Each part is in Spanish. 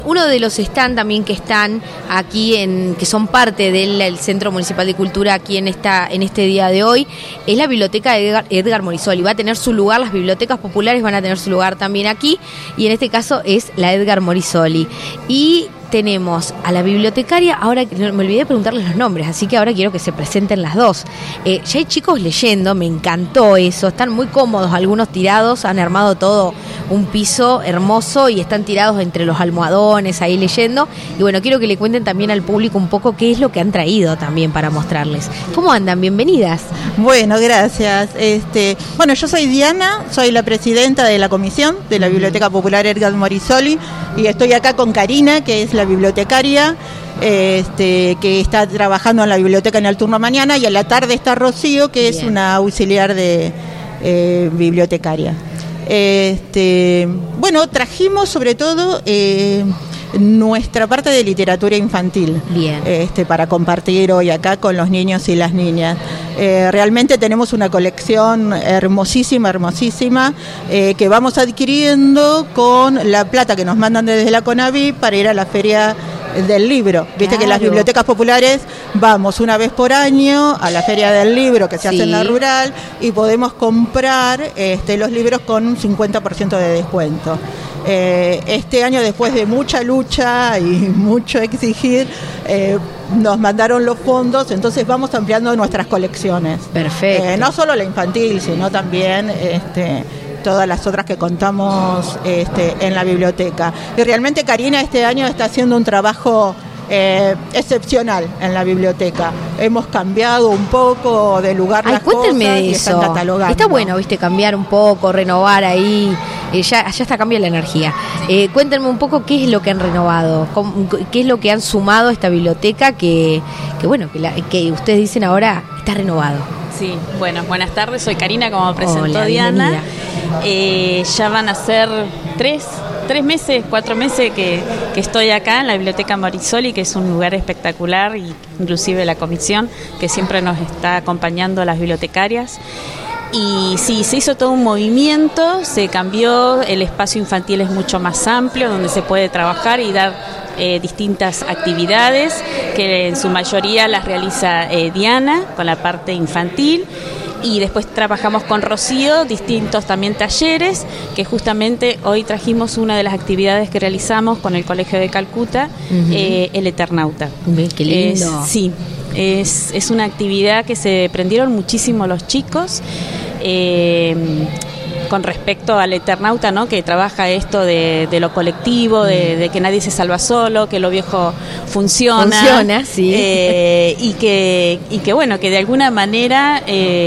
Uno de los stands también que están aquí, que son parte del Centro Municipal de Cultura aquí en este día de hoy, es la Biblioteca de Edgar Morisoli. Va a tener su lugar, las bibliotecas populares van a tener su lugar también aquí, y en este caso es la Edgar Morisoli. Y tenemos a la bibliotecaria, ahora me olvidé de preguntarles los nombres, así que ahora quiero que se presenten las dos. Ya hay chicos leyendo, me encantó eso, están muy cómodos, algunos tirados, han armado todo un piso hermoso y están tirados entre los almohadones ahí leyendo. Y bueno, quiero que le cuenten también al público un poco qué es lo que han traído también para mostrarles. ¿Cómo andan? Bienvenidas. Bueno, gracias. Bueno, yo soy Diana, soy la presidenta de la comisión de la Biblioteca Popular Edgar Morisoli, y estoy acá con Karina, que es la bibliotecaria, que está trabajando en la biblioteca en el turno mañana, y a la tarde está Rocío, que es una auxiliar de bibliotecaria. Bueno, trajimos sobre todo nuestra parte de literatura infantil. Bien. Para compartir hoy acá con los niños y las niñas. Realmente tenemos una colección hermosísima, que vamos adquiriendo con la plata que nos mandan desde la CONAVI para ir a la feria del libro. Viste que las bibliotecas populares vamos una vez por año a la feria del libro que se hace en la rural, y podemos comprar los libros con un 50% de descuento. Este año, después de mucha lucha y mucho exigir, nos mandaron los fondos, entonces vamos ampliando nuestras colecciones. Perfecto. No solo la infantil, sino también todas las otras que contamos en la biblioteca. Y realmente Karina este año está haciendo un trabajo excepcional en la biblioteca. Hemos cambiado un poco de lugar las cosas de y eso. Están catalogando. Está bueno, viste, cambiar un poco, renovar ahí. Ya está, cambia la energía. Cuéntenme un poco qué es lo que han renovado, qué es lo que han sumado a esta biblioteca que ustedes dicen ahora está renovado. Sí, bueno, buenas tardes, soy Karina, como presentó Hola, Diana. Ya van a ser 4 meses que estoy acá en la Biblioteca Morisoli, que es un lugar espectacular, y inclusive la comisión que siempre nos está acompañando a las bibliotecarias. Y sí, se hizo todo un movimiento, se cambió, el espacio infantil es mucho más amplio, donde se puede trabajar y dar distintas actividades, que en su mayoría las realiza Diana con la parte infantil. Y después trabajamos con Rocío, distintos también talleres, que justamente hoy trajimos una de las actividades que realizamos con el Colegio de Calcuta, el Eternauta. Qué lindo. Sí, es una actividad que se prendieron muchísimo los chicos, con respecto al Eternauta, ¿no? Que trabaja esto de lo colectivo, de que nadie se salva solo, que lo viejo funciona, sí. y que bueno, que de alguna manera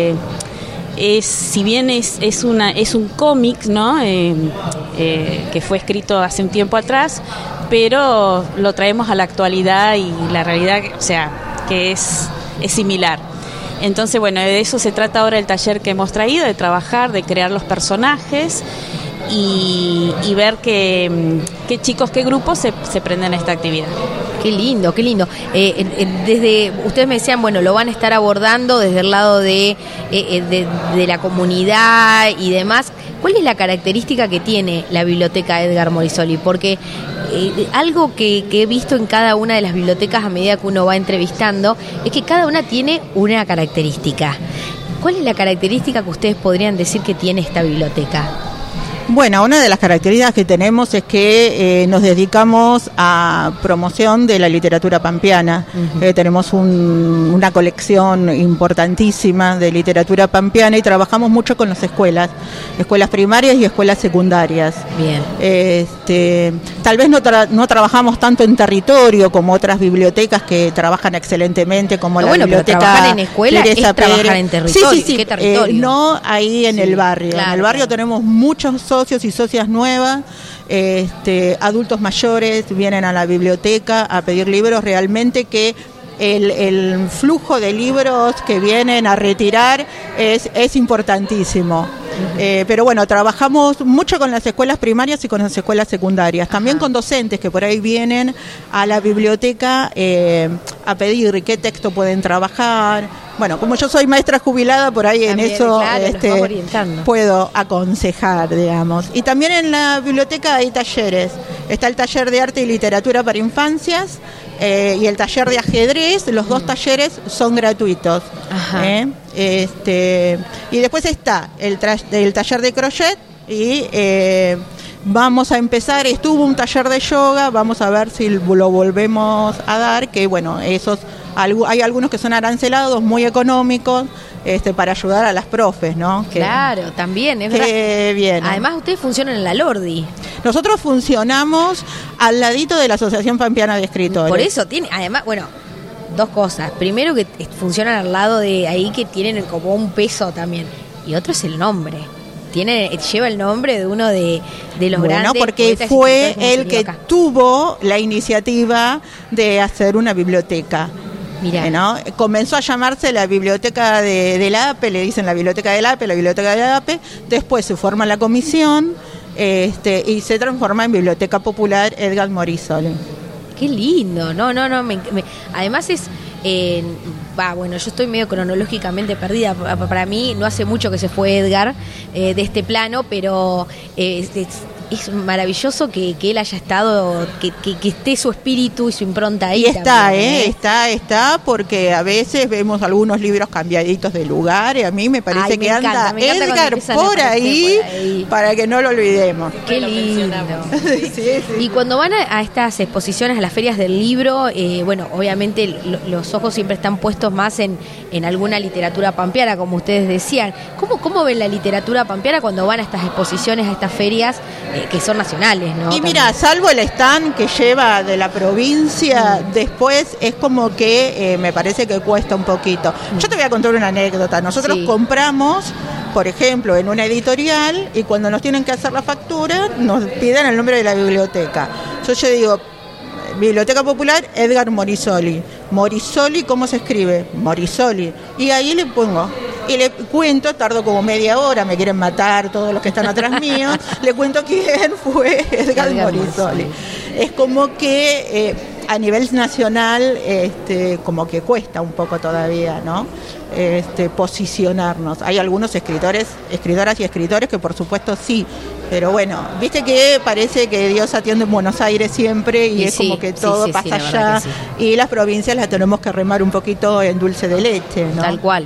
si bien es un cómic, ¿no? Que fue escrito hace un tiempo atrás, pero lo traemos a la actualidad, y la realidad, o sea, que es similar. Entonces, bueno, de eso se trata ahora el taller que hemos traído, de trabajar, de crear los personajes y ver qué chicos, qué grupos se prenden a esta actividad. Qué lindo, qué lindo. Desde ustedes me decían, bueno, lo van a estar abordando desde el lado de la comunidad y demás. ¿Cuál es la característica que tiene la biblioteca Edgar Morisoli? Porque algo que he visto en cada una de las bibliotecas a medida que uno va entrevistando es que cada una tiene una característica. ¿Cuál es la característica que ustedes podrían decir que tiene esta biblioteca? Bueno, una de las características que tenemos es que nos dedicamos a promoción de la literatura pampeana. Tenemos una colección importantísima de literatura pampeana, y trabajamos mucho con las escuelas primarias y escuelas secundarias. Bien. Tal vez no trabajamos tanto en territorio como otras bibliotecas que trabajan excelentemente, como la biblioteca. Pero trabajar en escuela Teresa es trabajar Pérez. en territorio. Sí. ¿Qué territorio? No ahí en el barrio. Claro, en el barrio tenemos muchos socios y socias nuevas, adultos mayores vienen a la biblioteca a pedir libros. Realmente que el flujo de libros que vienen a retirar es importantísimo. Pero bueno, trabajamos mucho con las escuelas primarias y con las escuelas secundarias, también con docentes que por ahí vienen a la biblioteca a pedir qué texto pueden trabajar. Bueno, como yo soy maestra jubilada, por ahí también, en eso claro, puedo aconsejar, digamos. Y también en la biblioteca hay talleres. Está el taller de arte y literatura para infancias y el taller de ajedrez. Los dos talleres son gratuitos. Y después está el taller de crochet y vamos a empezar. Estuvo un taller de yoga, vamos a ver si lo volvemos a dar, que bueno, hay algunos que son arancelados, muy económicos, para ayudar a las profes, ¿no? Claro, también, es verdad. Bien. Además, ustedes funcionan en la Lordi. Nosotros funcionamos al ladito de la Asociación Pampeana de Escritores. Por eso tiene, además, bueno, dos cosas. Primero, que funcionan al lado de ahí, que tienen como un peso también. Y otro es el nombre. Lleva el nombre de uno de los grandes. Porque fue el que tuvo la iniciativa de hacer una biblioteca. Mirá. ¿No? Comenzó a llamarse la biblioteca de la APE, le dicen la biblioteca de la APE, después se forma la comisión y se transforma en Biblioteca Popular Edgar Morisoli. Qué lindo, además es... bueno, yo estoy medio cronológicamente perdida. Para mí no hace mucho que se fue Edgar de este plano, pero es maravilloso que él haya estado, que esté su espíritu y su impronta ahí. Y está, también, está, porque a veces vemos algunos libros cambiaditos de lugar y a mí me parece que anda Edgar por ahí para que no lo olvidemos. Qué lindo. Sí. Y cuando van a estas exposiciones, a las ferias del libro, bueno, obviamente los ojos siempre están puestos más en alguna literatura pampeana, como ustedes decían. ¿Cómo ven la literatura pampeana cuando van a estas exposiciones, a estas ferias que son nacionales, ¿no? Y mira, salvo el stand que lleva de la provincia, después es como que me parece que cuesta un poquito. Yo te voy a contar una anécdota. Nosotros compramos, por ejemplo, en una editorial, y cuando nos tienen que hacer la factura, nos piden el nombre de la biblioteca. Yo digo, Biblioteca Popular Edgar Morisoli. Morisoli, ¿cómo se escribe? Morisoli. Y ahí le pongo, y le cuento, tardo como media hora, me quieren matar todos los que están atrás mío, le cuento quién fue Edgar Morisoli. Es como que a nivel nacional como que cuesta un poco todavía, ¿no? Posicionarnos. Hay algunos escritoras y escritores que por supuesto sí, pero bueno, viste que parece que Dios atiende en Buenos Aires siempre y es como que todo pasa allá y las provincias las tenemos que remar un poquito en dulce de leche, ¿no? Tal cual.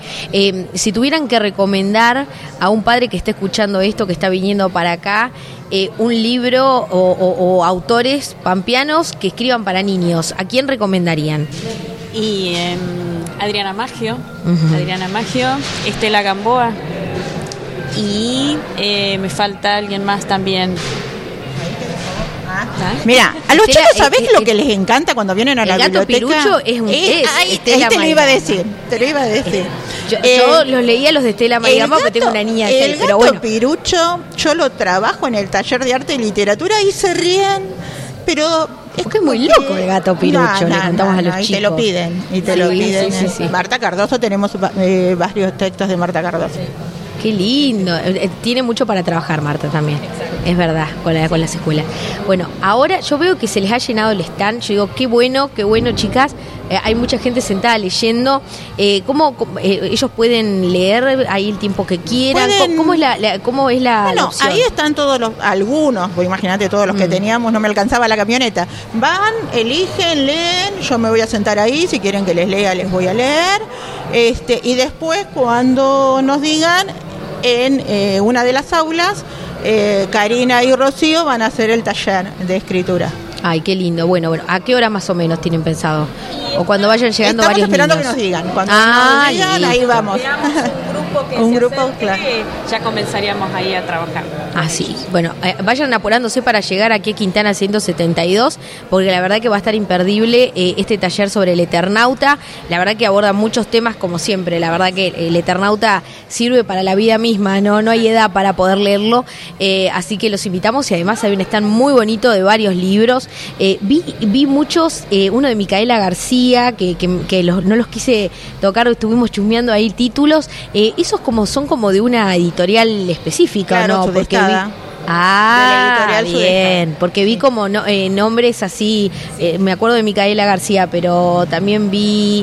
Si tuvieran que recomendar a un padre que esté escuchando esto, que está viniendo para acá, un libro o autores pampeanos que escriban para niños, ¿a quién recomendarían? Y Adriana Maggio, Estela Gamboa y me falta alguien más también. Mira, a los chicos, ¿sabés lo que les encanta cuando vienen a la biblioteca? El gato Pirucho es un ahí te lo iba a decir. Yo los leía los de Estela Maigama porque tengo una niña. El gato Pirucho, yo lo trabajo en el taller de arte y literatura y se ríen, pero es que es muy loco el gato Pirucho, le contamos a los chicos. Y te lo piden. Sí. Marta Cardoso, tenemos varios textos de Marta Cardoso. Qué lindo. Tiene mucho para trabajar Marta también. Exacto. Es verdad, con las escuelas. Bueno, ahora yo veo que se les ha llenado el stand. Yo digo, qué bueno, chicas. Hay mucha gente sentada leyendo. ¿Cómo ellos pueden leer ahí el tiempo que quieran? ¿Cómo es la Bueno, opción? ahí están algunos, pues imagínate todos los que teníamos, no me alcanzaba la camioneta. Van, eligen, leen, yo me voy a sentar ahí, si quieren que les lea, les voy a leer. Y después, cuando nos digan, en una de las aulas, Karina y Rocío van a hacer el taller de escritura. Ay, qué lindo. Bueno, ¿a qué hora más o menos tienen pensado? O cuando vayan llegando Estamos varios esperando niños. Que nos digan. Cuando nos digan, ahí vamos. Un grupo que un grupo, claro. Ya comenzaríamos ahí a trabajar. sí. Bueno, vayan apurándose para llegar aquí a Quintana 172, porque la verdad que va a estar imperdible este taller sobre el Eternauta. La verdad que aborda muchos temas como siempre. La verdad que el Eternauta sirve para la vida misma, no hay edad para poder leerlo. Así que los invitamos y además hay un stand muy bonito de varios libros. Vi muchos, uno de Micaela García, que no los quise tocar, estuvimos chusmeando ahí títulos. Esos son como de una editorial específica, claro, ¿no? Porque de la editorial bien, Sudestada. porque vi como nombres así, me acuerdo de Micaela García, pero también vi,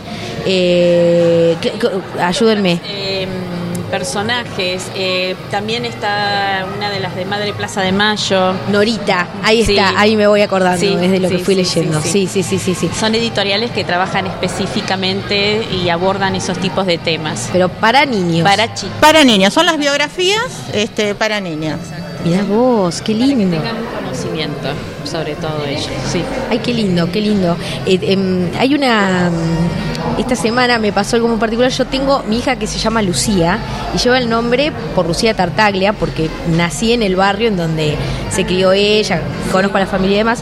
ayúdenme. Personajes, también está una de las de Madre Plaza de Mayo. Norita, ahí está, ahí me voy acordando, sí, es de lo que fui leyendo. Sí. Sí. Son editoriales que trabajan específicamente y abordan esos tipos de temas. Pero para niños. Para chicos. Para niños, son las biografías para niñas. Mirá vos, qué Para que lindo. tengan un conocimiento sobre todo ello. Sí. Ay, qué lindo, qué lindo. Hay una... Esta semana me pasó algo muy particular. Yo tengo mi hija que se llama Lucía y lleva el nombre por Lucía Tartaglia porque nací en el barrio en donde se crió ella, conozco a la familia y demás.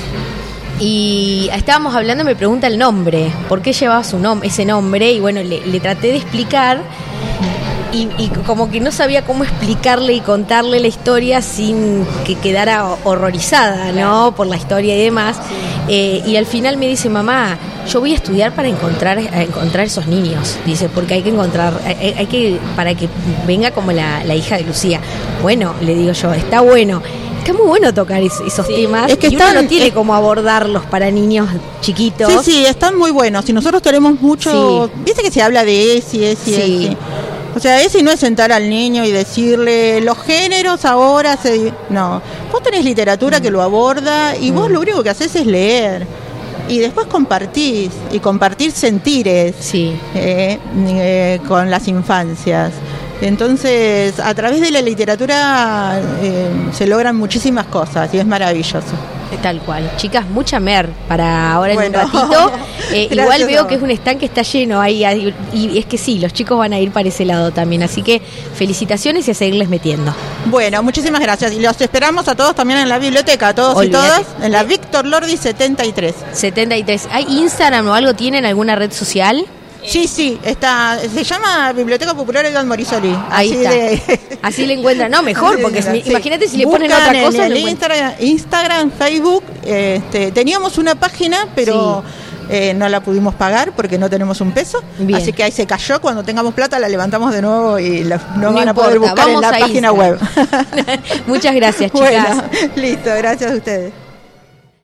Y estábamos hablando, me pregunta el nombre, por qué llevaba ese nombre, y bueno, le traté de explicar y como que no sabía cómo explicarle y contarle la historia sin que quedara horrorizada, ¿no? Por la historia y demás. Y al final me dice, mamá, yo voy a estudiar para encontrar esos niños, dice, porque hay que encontrar, para que venga como la hija de Lucía. Bueno, le digo yo, está bueno. Está muy bueno tocar esos temas, es que y uno no tiene cómo abordarlos para niños chiquitos. Sí, están muy buenos. Y nosotros tenemos mucho... Viste que se habla de esi. O sea, esi no es sentar al niño y decirle los géneros ahora no. Vos tenés literatura que lo aborda y vos lo único que haces es leer. Y después compartir sentires con las infancias. Entonces, a través de la literatura se logran muchísimas cosas y es maravilloso. Tal cual. Chicas, mucha mer para ahora en un ratito. Igual veo que es un stand que está lleno ahí, y es que sí, los chicos van a ir para ese lado también. Así que felicitaciones y a seguirles metiendo. Bueno, muchísimas gracias. Y los esperamos a todos también en la biblioteca, a todos Olvídate. y todas, en la Víctor Lordi 73. 73. ¿Hay Instagram o algo? ¿Tienen alguna red social? Sí, está, se llama Biblioteca Popular Edgar Morisoli. Ahí está. Así le encuentran. No, mejor, porque imagínate si le ponen Buscan otra cosa. en el Instagram, Facebook. Teníamos una página, pero no la pudimos pagar porque no tenemos un peso. Bien. Así que ahí se cayó. Cuando tengamos plata la levantamos de nuevo y no van a poder buscar en la página web. Muchas gracias, chicas. Bueno, listo, gracias a ustedes.